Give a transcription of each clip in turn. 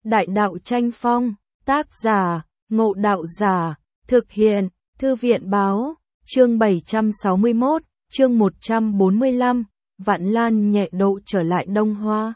Đại đạo tranh phong, tác giả, Ngộ Đạo Giả, thực hiện, Thư viện báo, chương 761, chương 145, Vạn Lan nhẹ độ trở lại Đông Hoa.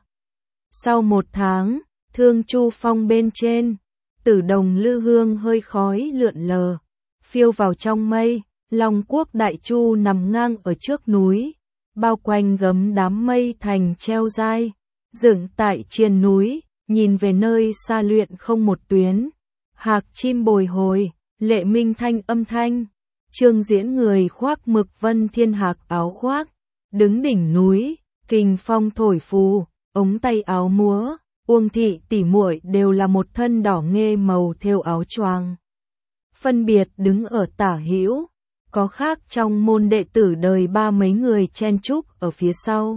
Sau 1 tháng, Thương Chu Phong bên trên, Tử Đồng lư hương hơi khói lượn lờ, phiêu vào trong mây, Long Quốc Đại Chu nằm ngang ở trước núi, bao quanh gấm đám mây thành treo dai, dựng tại triền núi, nhìn về nơi xa luyện không một tuyến. Hạc chim bồi hồi, lệ minh thanh âm thanh, Trương Diễn người khoác mực vân thiên hạc áo khoác, đứng đỉnh núi, kình phong thổi phù, ống tay áo múa, Uông thị tỷ muội đều là một thân đỏ nghê màu thêu áo choàng. Phân biệt đứng ở tả hữu, có khác trong môn đệ tử đời ba mấy người chen chúc ở phía sau.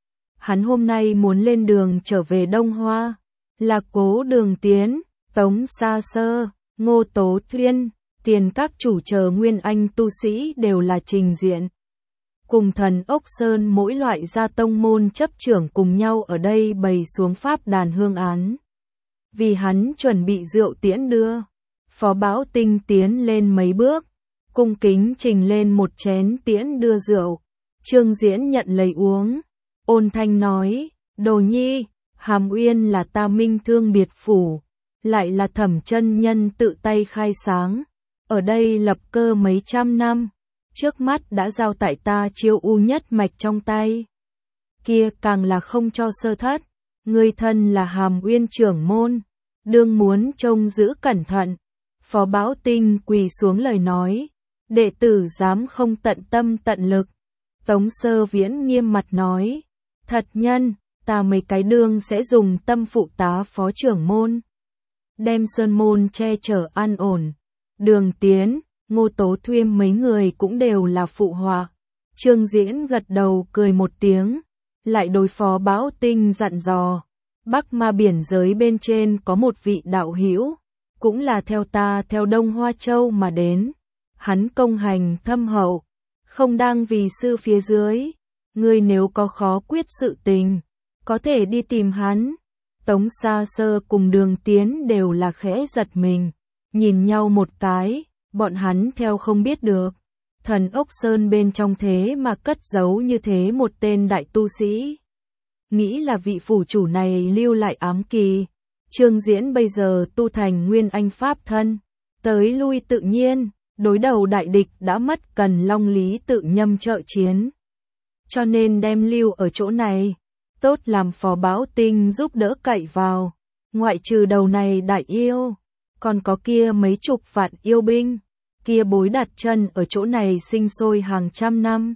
Hắn hôm nay muốn lên đường trở về Đông Hoa, là Cố Đường Tiến, Tống Sa Sơ, Ngô Tố Thuyên, tiền các chủ chờ nguyên anh tu sĩ đều là trình diện. Cùng Thần Ốc Sơn mỗi loại gia tông môn chấp trưởng cùng nhau ở đây bày xuống pháp đàn hương án. Vì hắn chuẩn bị rượu tiễn đưa, Phó Bảo Tinh tiến lên mấy bước, cung kính trình lên một chén tiễn đưa rượu. Trương Diễn nhận lấy uống, ôn thanh nói, Đồ Nhi, Hàm Uyên là ta Minh Thương biệt phủ, lại là Thẩm chân nhân tự tay khai sáng, ở đây lập cơ mấy trăm năm, trước mắt đã giao tại ta Chiêu U nhất mạch trong tay. Kia càng là không cho sơ thất, người thân là Hàm Uyên trưởng môn, đương muốn trông giữ cẩn thận. Phó Bảo Tinh quỳ xuống lời nói, đệ tử dám không tận tâm tận lực. Tống Sơ Viễn nghiêm mặt nói, thật nhân, ta mấy cái đương sẽ dùng tâm phụ tá phó trưởng môn, đem sơn môn che chở an ổn. Đường Tiến, Ngô Tố Thuyên mấy người cũng đều là phụ họa. Trương Diễn gật đầu cười một tiếng, lại đối Phó Bảo Tinh dặn dò, Bắc Ma biển giới bên trên có một vị đạo hữu, cũng là theo ta theo Đông Hoa Châu mà đến. Hắn công hành thâm hậu, không đang vì sư phía dưới, ngươi nếu có khó quyết sự tình, có thể đi tìm hắn. Tống Sa Sơ cùng Đường Tiến đều là khẽ giật mình, nhìn nhau một cái, bọn hắn theo không biết được. Thần Ốc Sơn bên trong thế mà cất giấu như thế một tên đại tu sĩ. Nghĩ là vị phủ chủ này lưu lại ám kỳ. Trương Diễn bây giờ tu thành nguyên anh pháp thân, tới lui tự nhiên, đối đầu đại địch đã mất cần Long Lý tự nhâm trợ chiến. Cho nên đem lưu ở chỗ này, tốt làm Phó Bảo Tinh giúp đỡ cậy vào. Ngoại trừ đầu này đại yêu, còn có kia mấy chục vạn yêu binh, kia bối đặt chân ở chỗ này sinh sôi hàng trăm năm.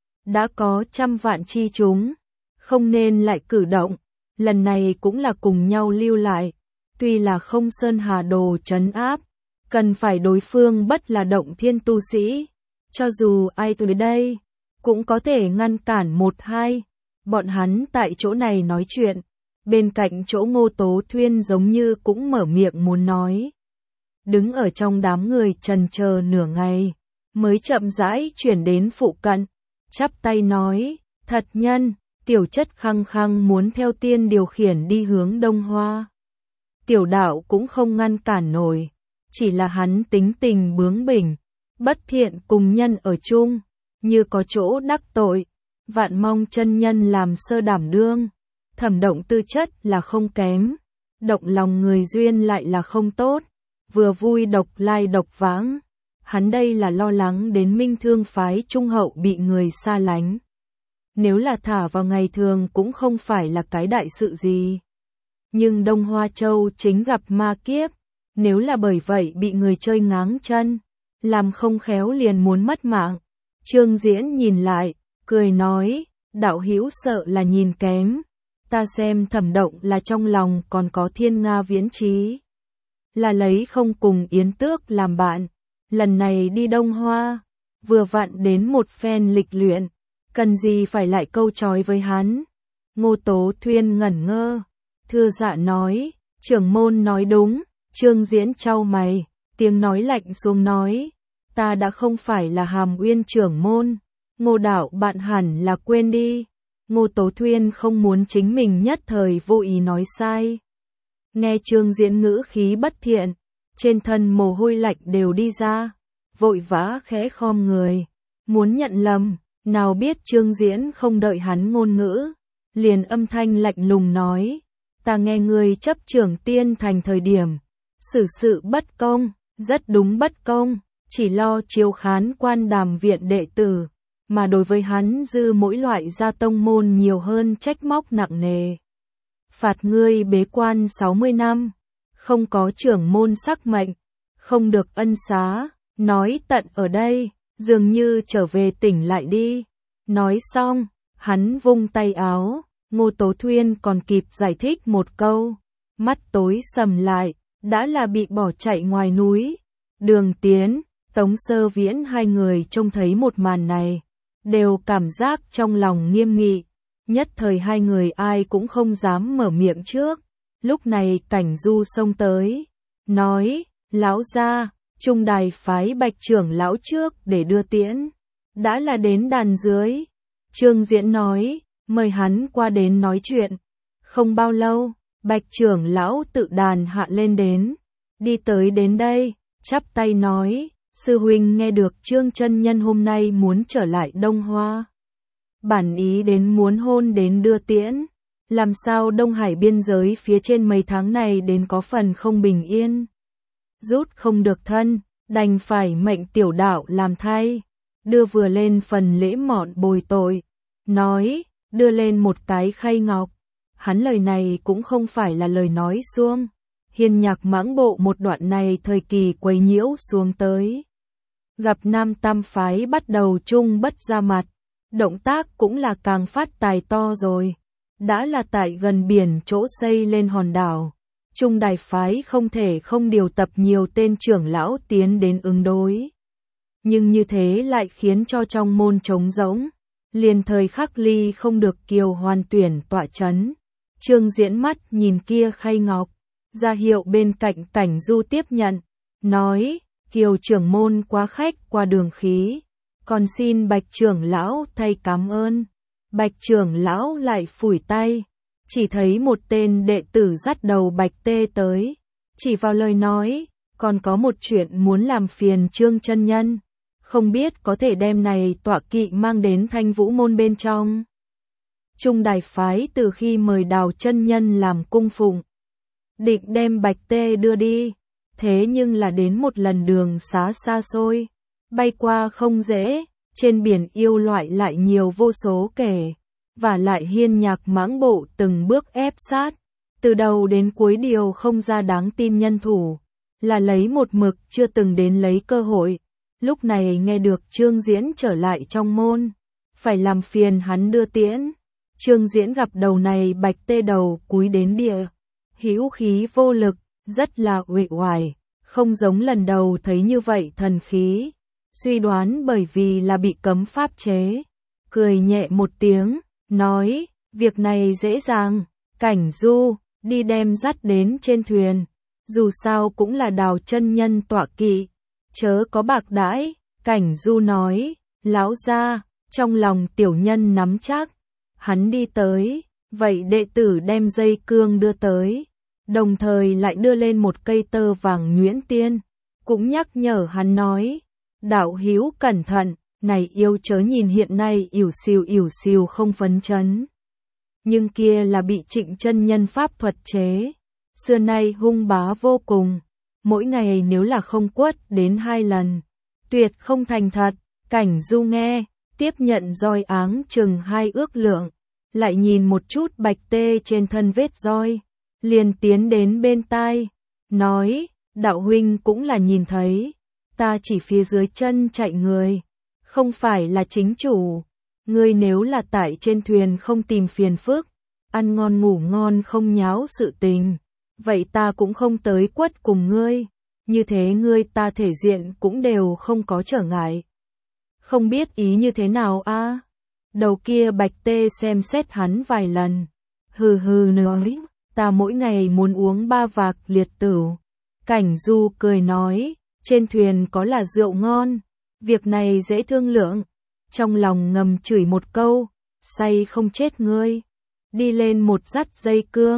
Đã có trăm vạn chi chúng, không nên lại cử động, lần này cũng là cùng nhau lưu lại. Tuy là không sơn hà đồ trấn áp, cần phải đối phương bất là động thiên tu sĩ, cho dù ai tới đây, cũng có thể ngăn cản một hai. Bọn hắn tại chỗ này nói chuyện, bên cạnh chỗ Ngô Tố Thuyên giống như cũng mở miệng muốn nói. Đứng ở trong đám người trần chờ nửa ngày, mới chậm rãi chuyển đến phụ cận, chắp tay nói, thật nhân, tiểu chất khăng khăng muốn theo tiên điều khiển đi hướng Đông Hoa. Tiểu đạo cũng không ngăn cản nổi, chỉ là hắn tính tình bướng bỉnh, bất thiện cùng nhân ở chung, như có chỗ đắc tội, vạn mong chân nhân làm sơ đảm đương. Thẩm Động tư chất là không kém, động lòng người duyên lại là không tốt, vừa vui độc lai độc vãng. Hắn đây là lo lắng đến Minh Thương phái trung hậu bị người xa lánh. Nếu là thả vào ngày thường cũng không phải là cái đại sự gì. Nhưng Đông Hoa Châu chính gặp ma kiếp, nếu là bởi vậy bị người chơi ngáng chân, làm không khéo liền muốn mất mạng. Trương Diễn nhìn lại, cười nói, đạo hữu sợ là nhìn kém, ta xem Thẩm Động là trong lòng còn có thiên nga viễn trí, là lấy không cùng Yến Tước làm bạn, lần này đi Đông Hoa, vừa vặn đến một phen lịch luyện, cần gì phải lại câu chói với hắn. Ngô Tố Thuyên ngẩn ngơ, thưa dạ nói, trưởng môn nói đúng. Trương Diễn chau mày, tiếng nói lạnh xuống nói, ta đã không phải là Hàm Uyên trưởng môn, Ngô đạo bạn hẳn là quên đi. Ngô Tố Thuyên không muốn chính mình nhất thời vô ý nói sai. Nghe Trương Diễn ngữ khí bất thiện, trên thân mồ hôi lạnh đều đi ra, vội vã khẽ khom người, muốn nhận lầm, nào biết Trương Diễn không đợi hắn ngôn ngữ, liền âm thanh lạnh lùng nói, ta nghe ngươi chấp trưởng Tiên Thành thời điểm, xử sự bất công, rất đúng bất công, chỉ lo chiếu khán quan đàm viện đệ tử, mà đối với hắn dư mỗi loại gia tông môn nhiều hơn trách móc nặng nề. Phạt ngươi bế quan 60 năm, không có trưởng môn sắc mệnh, không được ân xá, nói tận ở đây, dường như trở về tỉnh lại đi. Nói xong, hắn vung tay áo, Ngô Tố Thuyên còn kịp giải thích một câu, mắt tối sầm lại, đã là bị bỏ chạy ngoài núi. Đường Tiến, Tống Sơ Viễn hai người trông thấy một màn này, đều cảm giác trong lòng nghiêm nghị, nhất thời hai người ai cũng không dám mở miệng trước. Lúc này Cảnh Du xông tới, nói, lão gia, Trung Đài phái Bạch trưởng lão trước để đưa tiễn, đã là đến đàn dưới. Trương Diễn nói, mời hắn qua đến nói chuyện. Không bao lâu, Bạch trưởng lão tự đàn hạ lên đến, đi tới đến đây, chắp tay nói, sư huynh nghe được Trương chân nhân hôm nay muốn trở lại Đông Hoa. Bản ý đến muốn hôn đến đưa tiễn, làm sao Đông Hải biên giới phía trên mấy tháng này đến có phần không bình yên. Rút không được thân, đành phải mệnh tiểu đạo làm thay, đưa vừa lên phần lễ mọn bồi tội, nói, đưa lên một cái khay ngọc. Hắn lời này cũng không phải là lời nói suông, hiền nhạc mãng bộ một đoạn này thời kỳ quấy nhiễu xuống tới. Gặp Nam Tam phái bắt đầu chung bất ra mặt, động tác cũng là càng phát tài to rồi. Đã là tại gần biển chỗ xây lên hòn đảo, Trung Đài phái không thể không điều tập nhiều tên trưởng lão tiến đến ứng đối. Nhưng như thế lại khiến cho trong môn trống rỗng, liền thời khắc ly không được Kiều Hoàn tuyển tọa chấn. Trương Diễn mắt nhìn kia khay ngọc, ra hiệu bên cạnh Cảnh Du tiếp nhận, nói, Kiều trưởng môn quá khách qua đường khí, còn xin Bạch trưởng lão thay cảm ơn. Bạch trưởng lão lại phủi tay, chỉ thấy một tên đệ tử dắt đầu Bạch Tê tới, chỉ vào lời nói, còn có một chuyện muốn làm phiền Trương chân nhân, không biết có thể đem này tọa kỵ mang đến Thanh Vũ môn bên trong. Trung Đài phái từ khi mời Đào chân nhân làm cung phụng, định đem Bạch Tê đưa đi, thế nhưng là đến một lần đường xá xa xôi, bay qua không dễ, trên biển yêu loại lại nhiều vô số kể, và lại hiên nhạc mãng bộ từng bước ép sát, từ đầu đến cuối điều không ra đáng tin nhân thủ, là lấy một mực chưa từng đến lấy cơ hội. Lúc này nghe được Trương Diễn trở lại trong môn, phải làm phiền hắn đưa tiễn. Trương Diễn gặp đầu này Bạch Tê đầu cúi đến địa, hữu khí vô lực, rất là uể oải, không giống lần đầu thấy như vậy thần khí, suy đoán bởi vì là bị cấm pháp chế. Cười nhẹ một tiếng, nói, việc này dễ dàng, Cảnh Du, đi đem dắt đến trên thuyền, dù sao cũng là Đào chân nhân tọa kỵ, chớ có bạc đãi. Cảnh Du nói, lão gia, trong lòng tiểu nhân nắm chắc. Hắn đi tới, vậy đệ tử đem dây cương đưa tới, đồng thời lại đưa lên một cây tơ vàng nhuyễn tiên, cũng nhắc nhở hắn nói, đạo hữu cẩn thận, này yêu chớ nhìn hiện nay ỉu xìu không phấn chấn. Nhưng kia là bị Trịnh chân nhân pháp thuật chế, xưa nay hung bá vô cùng, mỗi ngày nếu là không quất đến 2 lần, tuyệt không thành thật. Cảnh Du nghe, tiếp nhận roi áng chừng 2 ước lượng, lại nhìn một chút Bạch Tê trên thân vết roi, liền tiến đến bên tai, nói, đạo huynh cũng là nhìn thấy, ta chỉ phía dưới chân chạy người, không phải là chính chủ, ngươi nếu là tại trên thuyền không tìm phiền phức, ăn ngon ngủ ngon không nháo sự tình, vậy ta cũng không tới quất cùng ngươi, như thế ngươi ta thể diện cũng đều không có trở ngại. Không biết ý như thế nào a? Đầu kia Bạch Tê xem xét hắn vài lần, hừ hừ nói, ta mỗi ngày muốn uống 3 vạc liệt tửu. Cảnh Du cười nói, trên thuyền có là rượu ngon, việc này dễ thương lượng. Trong lòng ngầm chửi một câu, say không chết ngươi. Đi lên một dắt dây cương,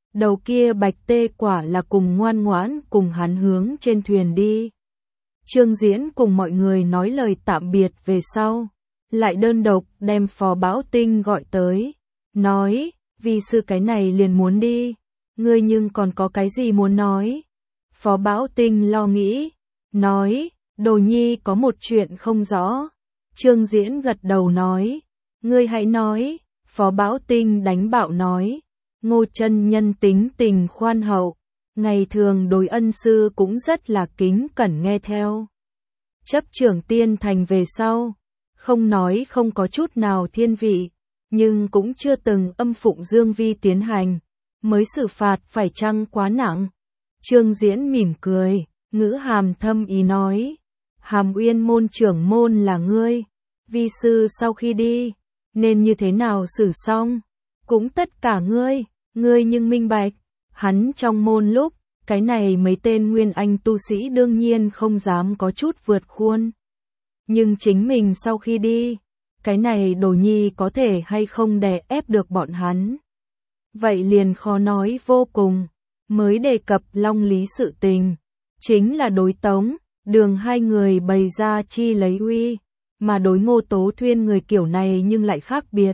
Đầu kia Bạch Tê quả là cùng ngoan ngoãn cùng hắn hướng trên thuyền đi. Trương Diễn cùng mọi người nói lời tạm biệt về sau, lại đơn độc đem Phó Bảo Tinh gọi tới, nói, vi sư cái này liền muốn đi, ngươi nhưng còn có cái gì muốn nói? Phó Bảo Tinh lo nghĩ, nói, Đồ Nhi có một chuyện không rõ. Trương Diễn gật đầu nói, ngươi hãy nói. Phó Bảo Tinh đánh bạo nói, Ngô chân nhân tính tình khoan hậu, ngày thường đối ân sư cũng rất là kính cẩn nghe theo. Chấp trưởng tiên thành về sau, không nói không có chút nào thiên vị, nhưng cũng chưa từng âm phụng dương vi tiến hành, mới xử phạt phải chăng quá nặng. Trương Diễn mỉm cười, ngữ hàm thâm ý nói, Hàm Uyên môn trưởng môn là ngươi, vi sư sau khi đi, nên như thế nào xử xong, cũng tất cả ngươi nhưng minh bạch, hắn trong môn lúc, cái này mấy tên nguyên anh tu sĩ đương nhiên không dám có chút vượt khuôn. Nhưng chính mình sau khi đi, cái này Đồ Nhi có thể hay không đè ép được bọn hắn. Vậy liền khó nói vô cùng, mới đề cập Long Lý sự tình, chính là đối Tống, Đường hai người bày ra chi lấy uy, mà đối Ngô Tố Thuyên người kiểu này nhưng lại khác biệt.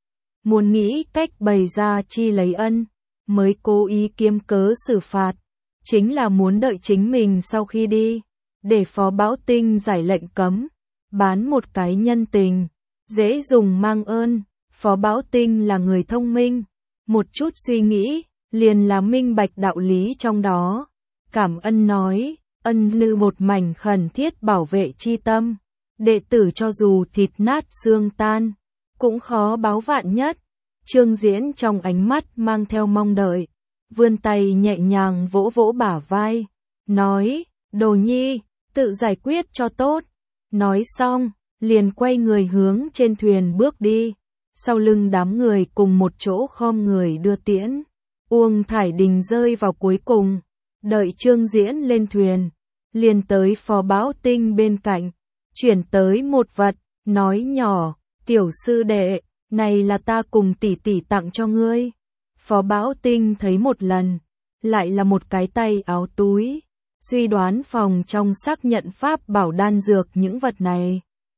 Muốn nghĩ cách bày ra chi lấy ân, mới cố ý kiếm cớ xử phạt, chính là muốn đợi chính mình sau khi đi, để Phó Bảo Tinh giải lệnh cấm, bán một cái nhân tình, dễ dùng mang ơn. Phó Bảo Tinh là người thông minh, một chút suy nghĩ, liền là minh bạch đạo lý trong đó. Cảm ơn nói, ân lư một mảnh khẩn thiết bảo vệ chi tâm, đệ tử cho dù thịt nát xương tan, cũng khó báo vạn nhất. Trương Diễn trong ánh mắt mang theo mong đợi, vươn tay nhẹ nhàng vỗ vỗ bả vai, nói, Đồ Nhi, tự giải quyết cho tốt. Nói xong, liền quay người hướng trên thuyền bước đi, sau lưng đám người cùng một chỗ khom người đưa tiễn. Uông Thải Đình rơi vào cuối cùng, đợi Trương Diễn lên thuyền, liền tới Phó Bảo Tinh bên cạnh, chuyển tới một vật, nói nhỏ, tiểu sư đệ, này là ta cùng tỷ tỷ tặng cho ngươi. Phó Bảo Tinh thấy một lần, lại là một cái tay áo túi, suy đoán phòng trong xác nhận pháp bảo đan dược những vật này.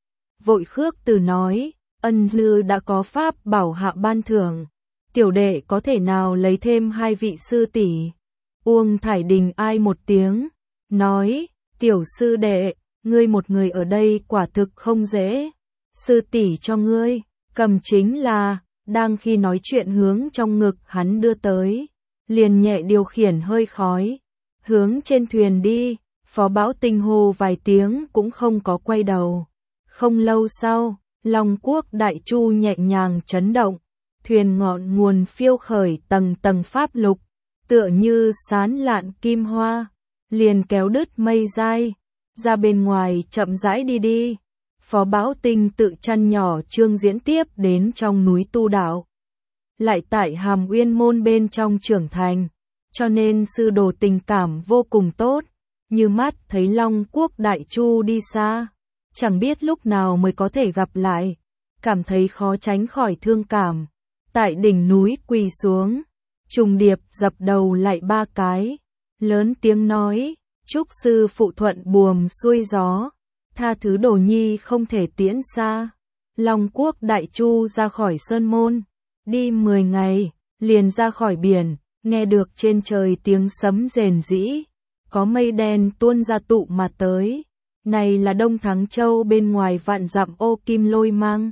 Vội khước từ nói, ân lư đã có pháp bảo hạ ban thưởng, tiểu đệ có thể nào lấy thêm 2 vị sư tỷ. Uông Thải Đình ai một tiếng, nói, tiểu sư đệ, ngươi một người ở đây quả thực không dễ, sư tỷ cho ngươi, cầm chính là, đang khi nói chuyện hướng trong ngực hắn đưa tới, liền nhẹ điều khiển hơi khói, hướng trên thuyền đi. Phó Bảo Tinh hô vài tiếng cũng không có quay đầu. Không lâu sau, Long Quốc Đại Chu nhẹ nhàng chấn động, thuyền ngọn nguồn phiêu khởi tầng tầng pháp lục, tựa như sán lạn kim hoa, liền kéo đứt mây dai, ra bên ngoài chậm rãi đi đi. Phó Bảo Tinh tự chăn nhỏ Trương Diễn tiếp đến trong núi tu đạo, lại tại Hàm Uyên môn bên trong trưởng thành, cho nên sư đồ tình cảm vô cùng tốt, như mắt thấy Long Quốc Đại Chu đi xa, chẳng biết lúc nào mới có thể gặp lại, cảm thấy khó tránh khỏi thương cảm. Tại đỉnh núi quỳ xuống, trùng điệp dập đầu lại 3 cái, lớn tiếng nói, chúc sư phụ thuận buồm xuôi gió, tha thứ Đồ Nhi không thể tiễn xa. Long Quốc Đại Chu ra khỏi sơn môn, đi 10 ngày, liền ra khỏi biển, nghe được trên trời tiếng sấm rền rĩ, có mây đen tuôn ra tụ mà tới. Này là Đông Thắng Châu bên ngoài vạn dặm ô kim lôi mang.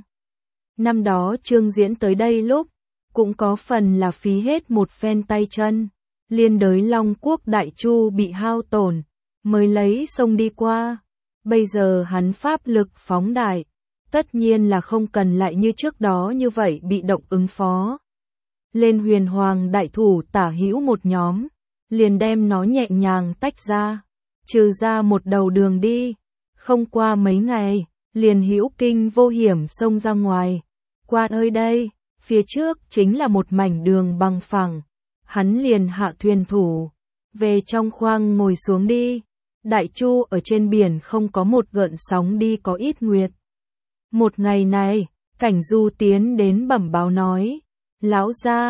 Năm đó Trương Diễn tới đây lúc, cũng có phần là phí hết một phen tay chân, liên đới Long Quốc Đại Chu bị hao tổn, mới lấy sông đi qua. Bây giờ hắn pháp lực phóng đại, tất nhiên là không cần lại như trước đó như vậy bị động ứng phó. Lên Huyền Hoàng đại thủ tả hữu một nhóm, liền đem nó nhẹ nhàng tách ra, trừ ra một đầu đường đi. Không qua mấy ngày, liền hữu kinh vô hiểm xông ra ngoài. Qua ơi đây, phía trước chính là một mảnh đường bằng phẳng. Hắn liền hạ thuyền thủ, về trong khoang ngồi xuống đi. Đại Chu ở trên biển không có một gợn sóng đi có ít nguyệt. Một ngày này, Cảnh Du tiến đến bẩm báo nói, lão gia,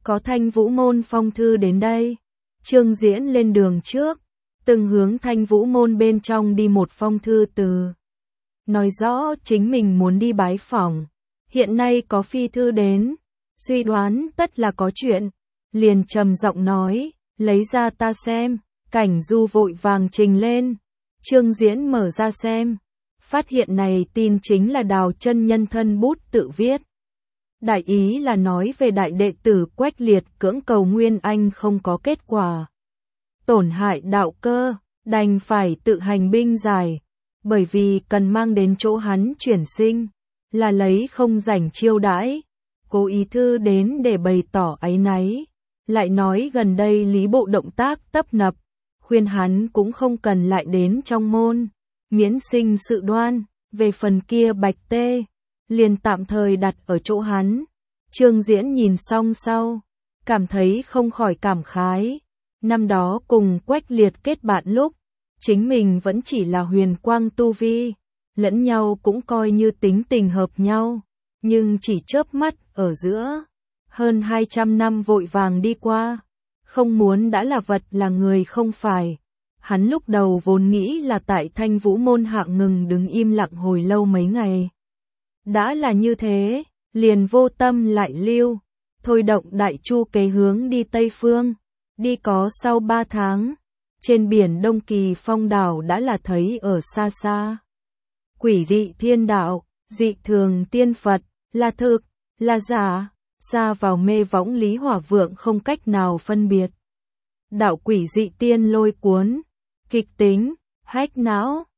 có Thanh Vũ môn phong thư đến đây. Trương Diễn lên đường trước, từng hướng Thanh Vũ môn bên trong đi một phong thư từ. Nói rõ chính mình muốn đi bái phỏng. Hiện nay có phi thư đến, suy đoán tất là có chuyện. Liền trầm giọng nói, lấy ra ta xem. Cảnh Du vội vàng trình lên. Trương Diễn mở ra xem. Phát hiện này tin chính là Đào chân nhân thân bút tự viết. Đại ý là nói về đại đệ tử Quách Liệt cưỡng cầu Nguyên Anh không có kết quả. Tổn hại đạo cơ, đành phải tự hành binh giải. Bởi vì cần mang đến chỗ hắn chuyển sinh, là lấy không rảnh chiêu đãi. Cố ý thư đến để bày tỏ áy náy. Lại nói gần đây Lý Bộ động tác tấp nập, khuyên hắn cũng không cần lại đến trong môn, miễn sinh sự đoan. Về phần kia Bạch Tê, liền tạm thời đặt ở chỗ hắn. Trương Diễn nhìn xong sau, cảm thấy không khỏi cảm khái. Năm đó cùng Quách Liệt kết bạn lúc, chính mình vẫn chỉ là huyền quang tu vi, lẫn nhau cũng coi như tính tình hợp nhau, nhưng chỉ chớp mắt ở giữa, hơn 200 năm vội vàng đi qua, không muốn đã là vật là người không phải. Hắn lúc đầu vốn nghĩ là tại Thanh Vũ môn hạ ngừng đứng im lặng hồi lâu mấy ngày. Đã là như thế, liền vô tâm lại lưu, thôi động đại chu kế hướng đi Tây Phương, đi có sau 3 tháng. Trên biển Đông Kỳ Phong đảo đã là thấy ở xa xa. Quỷ dị thiên đạo, dị thường tiên Phật, là thực, là giả, xa vào mê võng Lý Hỏa Vượng không cách nào phân biệt. Đạo quỷ dị tiên lôi cuốn, kịch tính, hách não,